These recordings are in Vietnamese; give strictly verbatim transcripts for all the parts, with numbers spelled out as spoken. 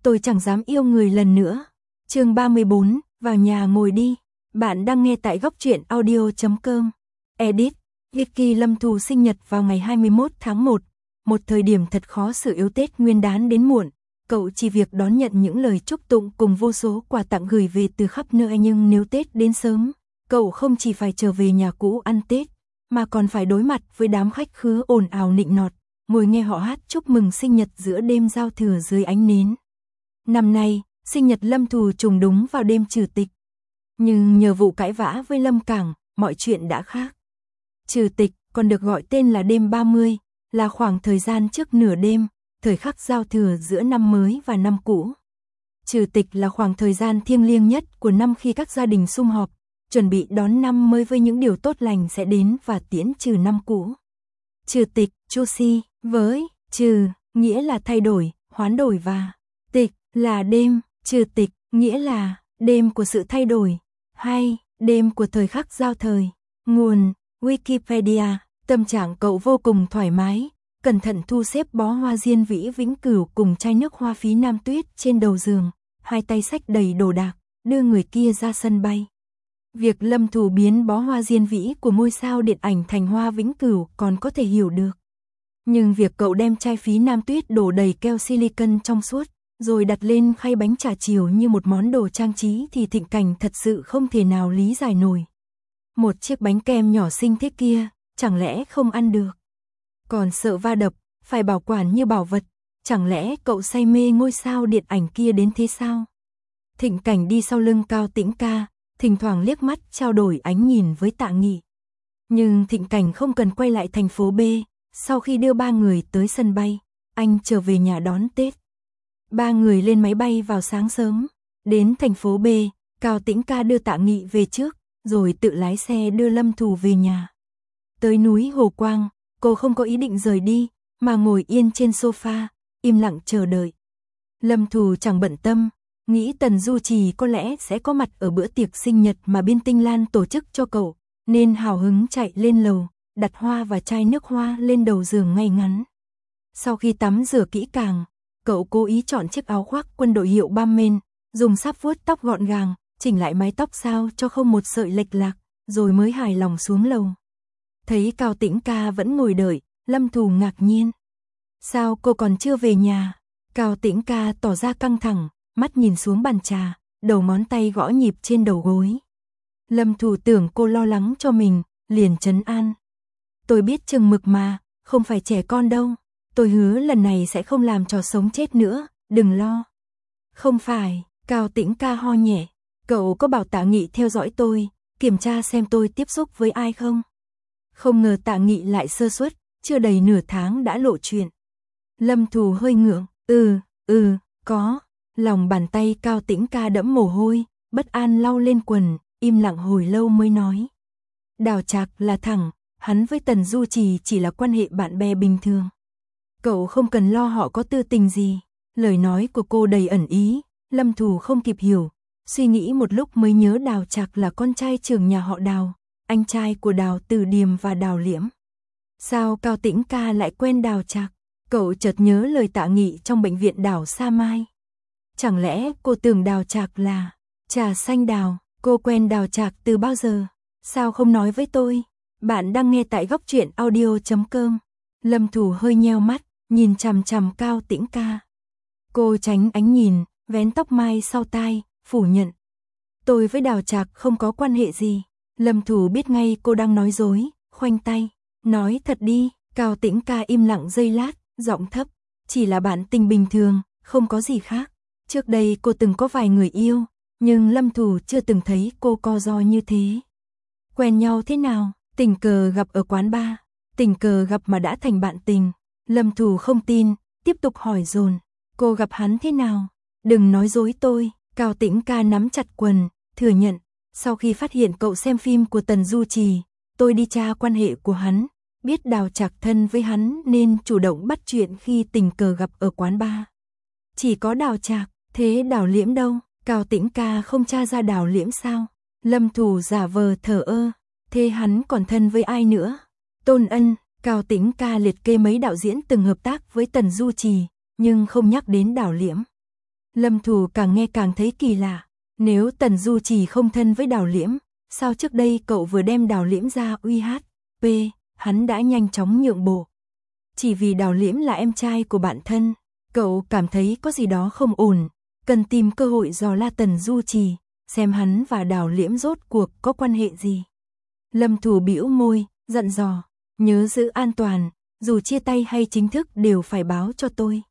tôi chẳng dám yêu người lần nữa. Chương ba mươi bốn, vào nhà ngồi đi. Bạn đang nghe tại góc truyện audio chấm com. Edit, Vicky Lâm Thù sinh nhật vào ngày hai mươi mốt tháng một, một thời điểm thật khó xử yếu Tết Nguyên đán đến muộn. Cậu chỉ việc đón nhận những lời chúc tụng cùng vô số quà tặng gửi về từ khắp nơi, nhưng nếu Tết đến sớm, cậu không chỉ phải trở về nhà cũ ăn Tết, mà còn phải đối mặt với đám khách khứa ồn ào nịnh nọt, ngồi nghe họ hát chúc mừng sinh nhật giữa đêm giao thừa dưới ánh nến. Năm nay, sinh nhật Lâm Thù trùng đúng vào đêm trừ tịch. Nhưng nhờ vụ cãi vã với Lâm Cảng, mọi chuyện đã khác. Trừ tịch, còn được gọi tên là đêm ba mươi, là khoảng thời gian trước nửa đêm, thời khắc giao thừa giữa năm mới và năm cũ. Trừ tịch là khoảng thời gian thiêng liêng nhất của năm khi các gia đình sum họp, chuẩn bị đón năm mới với những điều tốt lành sẽ đến và tiễn trừ năm cũ. Trừ tịch, chu si, với trừ, nghĩa là thay đổi, hoán đổi và tịch là đêm, trừ tịch, nghĩa là đêm của sự thay đổi, hay đêm của thời khắc giao thời. Nguồn Wikipedia, tâm trạng cậu vô cùng thoải mái, cẩn thận thu xếp bó hoa diên vĩ vĩnh cửu cùng chai nước hoa phí Nam Tuyết trên đầu giường, hai tay xách đầy đồ đạc, đưa người kia ra sân bay. Việc Lâm Thù biến bó hoa diên vĩ của ngôi sao điện ảnh thành hoa vĩnh cửu còn có thể hiểu được. Nhưng việc cậu đem chai phí Nam Tuyết đổ đầy keo silicon trong suốt, rồi đặt lên khay bánh trà chiều như một món đồ trang trí thì Thịnh Cảnh thật sự không thể nào lý giải nổi. Một chiếc bánh kem nhỏ xinh thế kia, chẳng lẽ không ăn được? Còn sợ va đập, phải bảo quản như bảo vật, chẳng lẽ cậu say mê ngôi sao điện ảnh kia đến thế sao? Thịnh Cảnh đi sau lưng Cao Tĩnh Ca, thỉnh thoảng liếc mắt trao đổi ánh nhìn với Tạ Nghị. Nhưng Thịnh Cảnh không cần quay lại thành phố B, sau khi đưa ba người tới sân bay, anh trở về nhà đón Tết. Ba người lên máy bay vào sáng sớm, đến thành phố B, Cao Tĩnh Ca đưa Tạ Nghị về trước, rồi tự lái xe đưa Lâm Thù về nhà. Tới núi Hồ Quang, cô không có ý định rời đi, mà ngồi yên trên sofa, im lặng chờ đợi. Lâm Thù chẳng bận tâm, nghĩ Tần Du Trì có lẽ sẽ có mặt ở bữa tiệc sinh nhật mà Biên Tinh Lan tổ chức cho cậu, nên hào hứng chạy lên lầu, đặt hoa và chai nước hoa lên đầu giường ngay ngắn. Sau khi tắm rửa kỹ càng, cậu cố ý chọn chiếc áo khoác quân đội hiệu Balmain, dùng sáp vuốt tóc gọn gàng, chỉnh lại mái tóc sao cho không một sợi lệch lạc, rồi mới hài lòng xuống lầu. Thấy Cao Tĩnh Ca vẫn ngồi đợi, Lâm Thù ngạc nhiên. Sao cô còn chưa về nhà? Cao Tĩnh Ca tỏ ra căng thẳng, mắt nhìn xuống bàn trà, đầu ngón tay gõ nhịp trên đầu gối. Lâm Thù tưởng cô lo lắng cho mình, liền trấn an. Tôi biết chừng mực mà, không phải trẻ con đâu. Tôi hứa lần này sẽ không làm trò sống chết nữa, đừng lo. Không phải, Cao Tĩnh Ca ho nhẹ. Cậu có bảo Tạ Nghị theo dõi tôi, kiểm tra xem tôi tiếp xúc với ai không? Không ngờ Tạ Nghị lại sơ suất, chưa đầy nửa tháng đã lộ chuyện. Lâm Thù hơi ngượng, ừ, ừ, có. Lòng bàn tay Cao Tĩnh Ca đẫm mồ hôi, bất an lau lên quần, im lặng hồi lâu mới nói. Đào Trạc là thẳng, hắn với Tần Du Trì chỉ là quan hệ bạn bè bình thường. Cậu không cần lo họ có tư tình gì. Lời nói của cô đầy ẩn ý, Lâm Thù không kịp hiểu. Suy nghĩ một lúc mới nhớ Đào Trạc là con trai trưởng nhà họ Đào, anh trai của Đào Từ Điềm và Đào Liễm. Sao Cao Tĩnh Ca lại quen Đào Trạc? Cậu chợt nhớ lời Tạ Nghị trong bệnh viện Đảo Sa Mai. Chẳng lẽ cô tưởng Đào Trạc là trà xanh đào? Cô quen Đào Trạc từ bao giờ? Sao không nói với tôi? Bạn đang nghe tại góc truyện audio chấm com. Lâm Thù hơi nheo mắt, nhìn chằm chằm Cao Tĩnh Ca. Cô tránh ánh nhìn, vén tóc mai sau tai, phủ nhận. Tôi với Đào Trạc không có quan hệ gì. Lâm Thù biết ngay cô đang nói dối, khoanh tay. Nói thật đi. Cao Tĩnh Ca im lặng giây lát, giọng thấp. Chỉ là bạn tình bình thường, không có gì khác. Trước đây cô từng có vài người yêu, nhưng Lâm Thù chưa từng thấy cô co ro như thế. Quen nhau thế nào? Tình cờ gặp ở quán bar. Tình cờ gặp mà đã thành bạn tình. Lâm Thù không tin, tiếp tục hỏi dồn. Cô gặp hắn thế nào? Đừng nói dối tôi. Cao Tĩnh Ca nắm chặt quần, thừa nhận. Sau khi phát hiện cậu xem phim của Tần Du Trì, tôi đi tra quan hệ của hắn. Biết Đào Trạc thân với hắn nên chủ động bắt chuyện khi tình cờ gặp ở quán bar. Chỉ có Đào Trạc, thế Đào Liễm đâu? Cao Tĩnh Ca không tra ra Đào Liễm sao? Lâm Thù giả vờ thờ ơ. Thế hắn còn thân với ai nữa? Tôn Ân. Cao Tĩnh Ca liệt kê mấy đạo diễn từng hợp tác với Tần Du Trì, nhưng không nhắc đến Đào Liễm. Lâm Thủ càng nghe càng thấy kỳ lạ. Nếu Tần Du Trì không thân với Đào Liễm, sao trước đây cậu vừa đem Đào Liễm ra uy hát, p, hắn đã nhanh chóng nhượng bộ. Chỉ vì Đào Liễm là em trai của bạn thân, cậu cảm thấy có gì đó không ổn, cần tìm cơ hội dò la Tần Du Trì, xem hắn và Đào Liễm rốt cuộc có quan hệ gì. Lâm Thủ bĩu môi, dặn dò, nhớ giữ an toàn, dù chia tay hay chính thức đều phải báo cho tôi.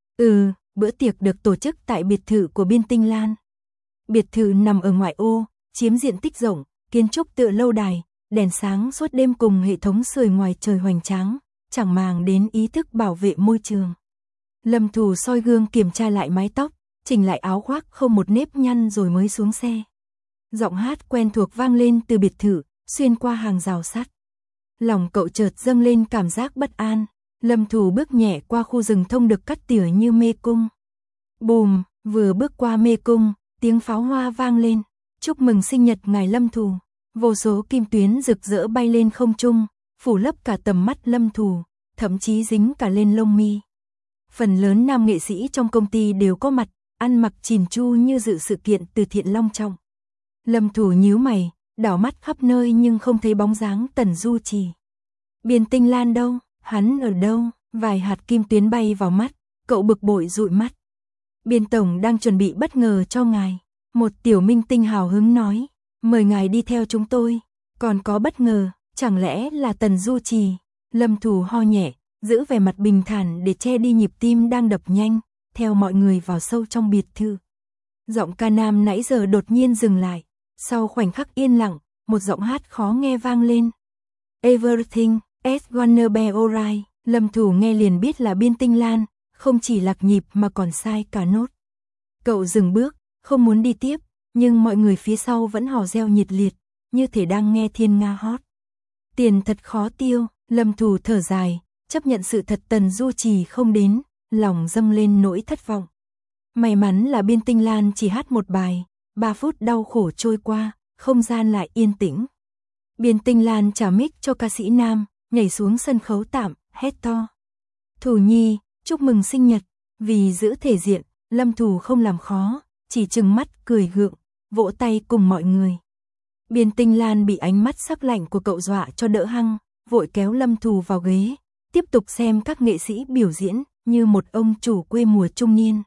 Ừ, bữa tiệc được tổ chức tại biệt thự của Biên Tinh Lan. Biệt thự nằm ở ngoại ô, chiếm diện tích rộng, kiến trúc tựa lâu đài, đèn sáng suốt đêm cùng hệ thống sưởi ngoài trời hoành tráng, chẳng màng đến ý thức bảo vệ môi trường. Lâm Thủ soi gương kiểm tra lại mái tóc, chỉnh lại áo khoác không một nếp nhăn rồi mới xuống xe. Giọng hát quen thuộc vang lên từ biệt thự, xuyên qua hàng rào sắt. Lòng cậu chợt dâng lên cảm giác bất an. Lâm Thủ bước nhẹ qua khu rừng thông được cắt tỉa như mê cung. Bùm, vừa bước qua mê cung, tiếng pháo hoa vang lên. Chúc mừng sinh nhật ngài Lâm Thủ. Vô số kim tuyến rực rỡ bay lên không trung, phủ lấp cả tầm mắt Lâm Thủ, thậm chí dính cả lên lông mi. Phần lớn nam nghệ sĩ trong công ty đều có mặt, ăn mặc chỉn chu như dự sự kiện từ thiện long trọng. Lâm Thủ nhíu mày, đảo mắt khắp nơi nhưng không thấy bóng dáng Tần Du Trì. Biên Tinh Lan đâu? Hắn ở đâu? Vài hạt kim tuyến bay vào mắt, cậu bực bội dụi mắt. Biên tổng đang chuẩn bị bất ngờ cho ngài. Một tiểu minh tinh hào hứng nói, mời ngài đi theo chúng tôi. Còn có bất ngờ, chẳng lẽ là Tần Du Trì? Lâm Thủ ho nhẹ, giữ vẻ mặt bình thản để che đi nhịp tim đang đập nhanh, theo mọi người vào sâu trong biệt thự. Giọng ca nam nãy giờ đột nhiên dừng lại. Sau khoảnh khắc yên lặng, một giọng hát khó nghe vang lên. Everything is gonna be alright. Lâm Thủ nghe liền biết là Biên Tinh Lan, không chỉ lạc nhịp mà còn sai cả nốt. Cậu dừng bước, không muốn đi tiếp, nhưng mọi người phía sau vẫn hò reo nhiệt liệt, như thể đang nghe thiên nga hót. Tiền thật khó tiêu, Lâm Thủ thở dài, chấp nhận sự thật Tần Du Trì không đến, lòng dâng lên nỗi thất vọng. May mắn là Biên Tinh Lan chỉ hát một bài, ba phút đau khổ trôi qua, không gian lại yên tĩnh. Biên Tinh Lan trả mic cho ca sĩ nam, nhảy xuống sân khấu tạm, hét to. Thủ Nhi, chúc mừng sinh nhật. Vì giữ thể diện, Lâm Thủ không làm khó, chỉ trừng mắt cười gượng, vỗ tay cùng mọi người. Biên Tinh Lan bị ánh mắt sắc lạnh của cậu dọa cho đỡ hăng, vội kéo Lâm Thủ vào ghế, tiếp tục xem các nghệ sĩ biểu diễn như một ông chủ quê mùa trung niên.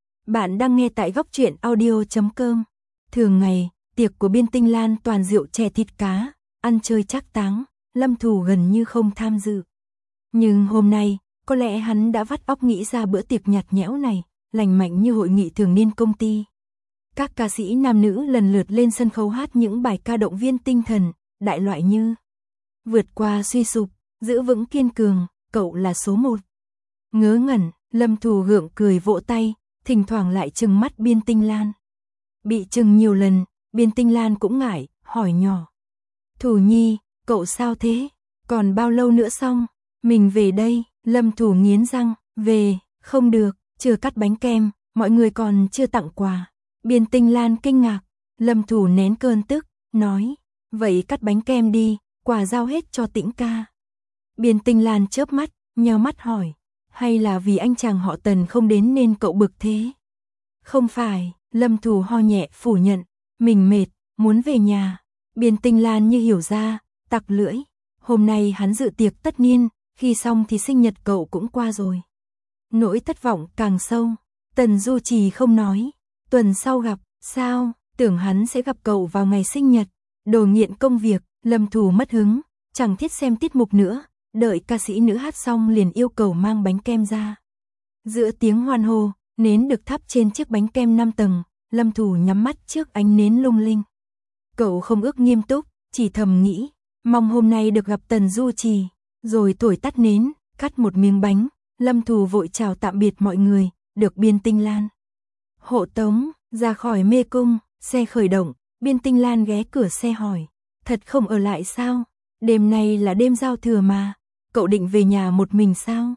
Bạn đang nghe tại góc truyện audio chấm com. Thường ngày, tiệc của Biên Tinh Lan toàn rượu chè thịt cá, ăn chơi trác táng, Lâm Thủ gần như không tham dự. Nhưng hôm nay, có lẽ hắn đã vắt óc nghĩ ra bữa tiệc nhạt nhẽo này, lành mạnh như hội nghị thường niên công ty. Các ca sĩ nam nữ lần lượt lên sân khấu hát những bài ca động viên tinh thần, đại loại như vượt qua suy sụp, giữ vững kiên cường, cậu là số một. Ngớ ngẩn, Lâm Thủ gượng cười vỗ tay, thỉnh thoảng lại trừng mắt Biên Tinh Lan. Bị trừng nhiều lần, Biên Tinh Lan cũng ngại, hỏi nhỏ. Thủ Nhi, cậu sao thế? Còn bao lâu nữa xong? Mình về đây. Lâm Thủ nghiến răng, về, không được, chưa cắt bánh kem, mọi người còn chưa tặng quà. Biên Tinh Lan kinh ngạc, Lâm Thủ nén cơn tức, nói, vậy cắt bánh kem đi, quà giao hết cho Tĩnh ca. Biên Tinh Lan chớp mắt, nheo mắt hỏi, hay là vì anh chàng họ Tần không đến nên cậu bực thế? Không phải, Lâm Thủ ho nhẹ phủ nhận, mình mệt, muốn về nhà. Biên Tinh Lan như hiểu ra, tặc lưỡi, hôm nay hắn dự tiệc tất niên, khi xong thì sinh nhật cậu cũng qua rồi. Nỗi thất vọng càng sâu, Tần Du Trì không nói, tuần sau gặp, sao, tưởng hắn sẽ gặp cậu vào ngày sinh nhật, đồ nghiện công việc. Lâm Thủ mất hứng, chẳng thiết xem tiết mục nữa, đợi ca sĩ nữ hát xong liền yêu cầu mang bánh kem ra. Giữa tiếng hoan hô, nến được thắp trên chiếc bánh kem năm tầng, Lâm Thủ nhắm mắt trước ánh nến lung linh. Cậu không ước nghiêm túc, chỉ thầm nghĩ, mong hôm nay được gặp Tần Du Trì, rồi thổi tắt nến, cắt một miếng bánh, Lâm Thủ vội chào tạm biệt mọi người, được Biên Tinh Lan hộ tống ra khỏi mê cung. Xe khởi động, Biên Tinh Lan ghé cửa xe hỏi, thật không ở lại sao? Đêm nay là đêm giao thừa mà, cậu định về nhà một mình sao?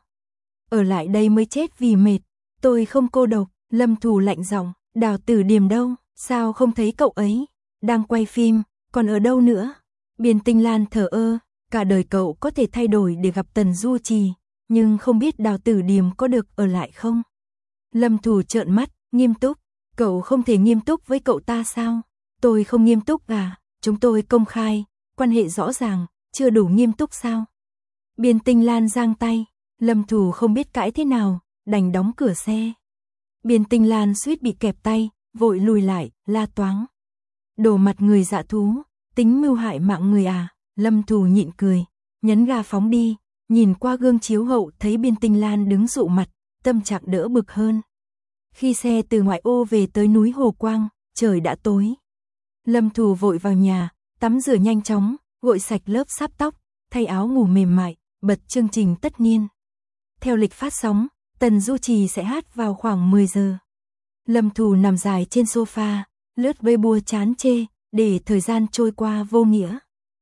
Ở lại đây mới chết vì mệt, tôi không cô độc. Lâm Thủ lạnh giọng, Đào Tử Điềm đâu, sao không thấy cậu ấy? Đang quay phim, còn ở đâu nữa? Biên Tinh Lan thở ơ, cả đời cậu có thể thay đổi để gặp Tần Du Trì, nhưng không biết Đào Tử Điềm có được ở lại không? Lâm Thủ trợn mắt, Nghiêm túc, cậu không thể nghiêm túc với cậu ta sao? Tôi không nghiêm túc à, chúng tôi công khai, quan hệ rõ ràng, chưa đủ nghiêm túc sao? Biên Tinh Lan giang tay, Lâm Thù không biết cãi thế nào, đành đóng cửa xe. Biên Tinh Lan suýt bị kẹp tay, vội lùi lại, la toáng. Đổ mặt người dạ thú, tính mưu hại mạng người à? Lâm Thù nhịn cười, nhấn ga phóng đi, nhìn qua gương chiếu hậu thấy Biên Tinh Lan đứng dụ mặt, tâm trạng đỡ bực hơn. Khi xe từ ngoại ô về tới núi Hồ Quang, trời đã tối. Lâm Thù vội vào nhà, tắm rửa nhanh chóng, gội sạch lớp sáp tóc, thay áo ngủ mềm mại, bật chương trình tất niên. Theo lịch phát sóng, Tần Du Trì sẽ hát vào khoảng mười giờ. Lâm Thù nằm dài trên sofa, lướt Weibo chán chê, để thời gian trôi qua vô nghĩa.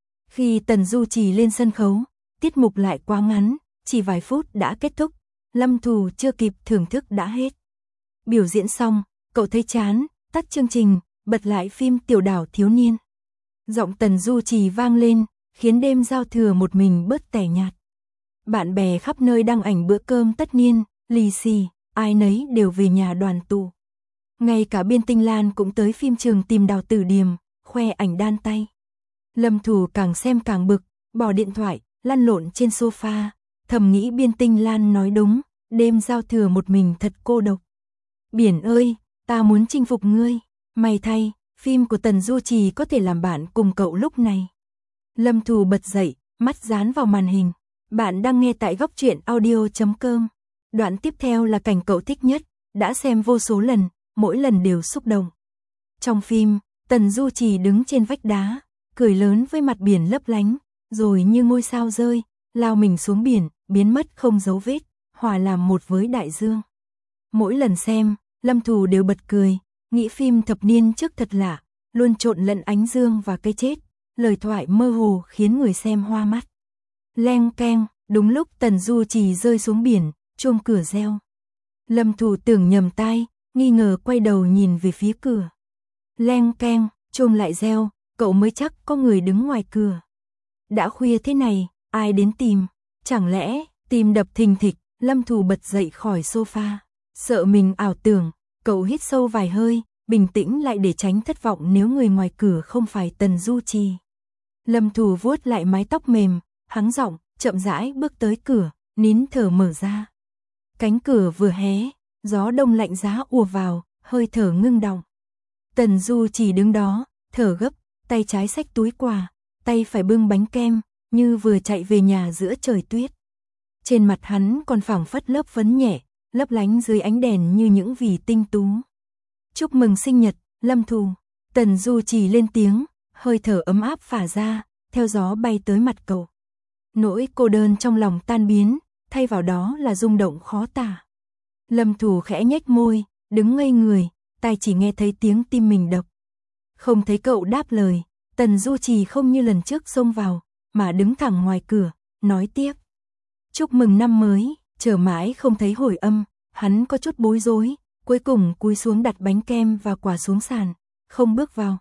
Khi Tần Du Trì lên sân khấu, tiết mục lại quá ngắn, chỉ vài phút đã kết thúc, Lâm Thù chưa kịp thưởng thức đã hết. Biểu diễn xong, cậu thấy chán, tắt chương trình, bật lại phim Tiểu đảo thiếu niên. Giọng Tần Du Trì vang lên, khiến đêm giao thừa một mình bớt tẻ nhạt. Bạn bè khắp nơi đăng ảnh bữa cơm tất niên, lì xì, ai nấy đều về nhà đoàn tụ. Ngay cả Biên Tinh Lan cũng tới phim trường tìm Đào Tử Điềm, khoe ảnh đan tay. Lâm Thù càng xem càng bực, bỏ điện thoại, lăn lộn trên sofa, thầm nghĩ Biên Tinh Lan nói đúng, đêm giao thừa một mình thật cô độc. Biển ơi, ta muốn chinh phục ngươi, may thay, phim của Tần Du Trì có thể làm bạn cùng cậu lúc này. Lâm Thù bật dậy, mắt dán vào màn hình. Bạn đang nghe tại góc truyện audio chấm com. Đoạn tiếp theo là cảnh cậu thích nhất, đã xem vô số lần, mỗi lần đều xúc động. Trong phim, Tần Du Trì đứng trên vách đá, cười lớn với mặt biển lấp lánh, rồi như ngôi sao rơi, lao mình xuống biển, biến mất không dấu vết, hòa làm một với đại dương. Mỗi lần xem, Lâm Thù đều bật cười, nghĩ phim thập niên trước thật lạ, luôn trộn lẫn ánh dương và cái chết, lời thoại mơ hồ khiến người xem hoa mắt. Leng keng, đúng lúc Tần Du Trì rơi xuống biển, chuông cửa reo. Lâm Thù tưởng nhầm tai, nghi ngờ quay đầu nhìn về phía cửa. Leng keng, chuông lại reo, cậu mới chắc có người đứng ngoài cửa. Đã khuya thế này, ai đến tìm? Chẳng lẽ, tim đập thình thịch, Lâm Thù bật dậy khỏi sofa. Sợ mình ảo tưởng, cậu hít sâu vài hơi, bình tĩnh lại để tránh thất vọng nếu người ngoài cửa không phải Tần Du Trì. Lâm Thù vuốt lại mái tóc mềm, hắng giọng, chậm rãi bước tới cửa, nín thở mở ra. Cánh cửa vừa hé, gió đông lạnh giá ùa vào, hơi thở ngưng đọng. Tần Du Trì đứng đó, thở gấp, tay trái xách túi quà, tay phải bưng bánh kem, như vừa chạy về nhà giữa trời tuyết. Trên mặt hắn còn phảng phất lớp phấn nhẹ, lấp lánh dưới ánh đèn như những vì tinh tú. Chúc mừng sinh nhật, Lâm Thù. Tần Du Trì lên tiếng, hơi thở ấm áp phả ra, theo gió bay tới mặt cậu. Nỗi cô đơn trong lòng tan biến, thay vào đó là rung động khó tả. Lâm Thù khẽ nhếch môi, đứng ngây người, tai chỉ nghe thấy tiếng tim mình đập. Không thấy cậu đáp lời, Tần Du Trì không như lần trước xông vào, mà đứng thẳng ngoài cửa, nói tiếp. Chúc mừng năm mới, chờ mãi không thấy hồi âm, hắn có chút bối rối, cuối cùng cúi xuống đặt bánh kem và quà xuống sàn, không bước vào.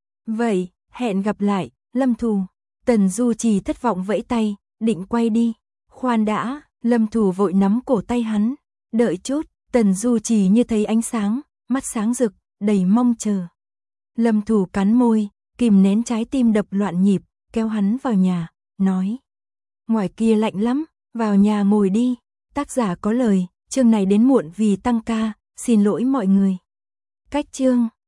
Vậy, hẹn gặp lại, Lâm Thù. Tần Du Trì thất vọng vẫy tay, định quay đi. Khoan đã, Lâm Thù vội nắm cổ tay hắn. Đợi chút, Tần Du Trì như thấy ánh sáng, mắt sáng rực, đầy mong chờ. Lâm Thù cắn môi, kìm nén trái tim đập loạn nhịp, kéo hắn vào nhà, nói. Ngoài kia lạnh lắm, vào nhà ngồi đi. Tác giả có lời, chương này đến muộn vì tăng ca, xin lỗi mọi người. Cách chương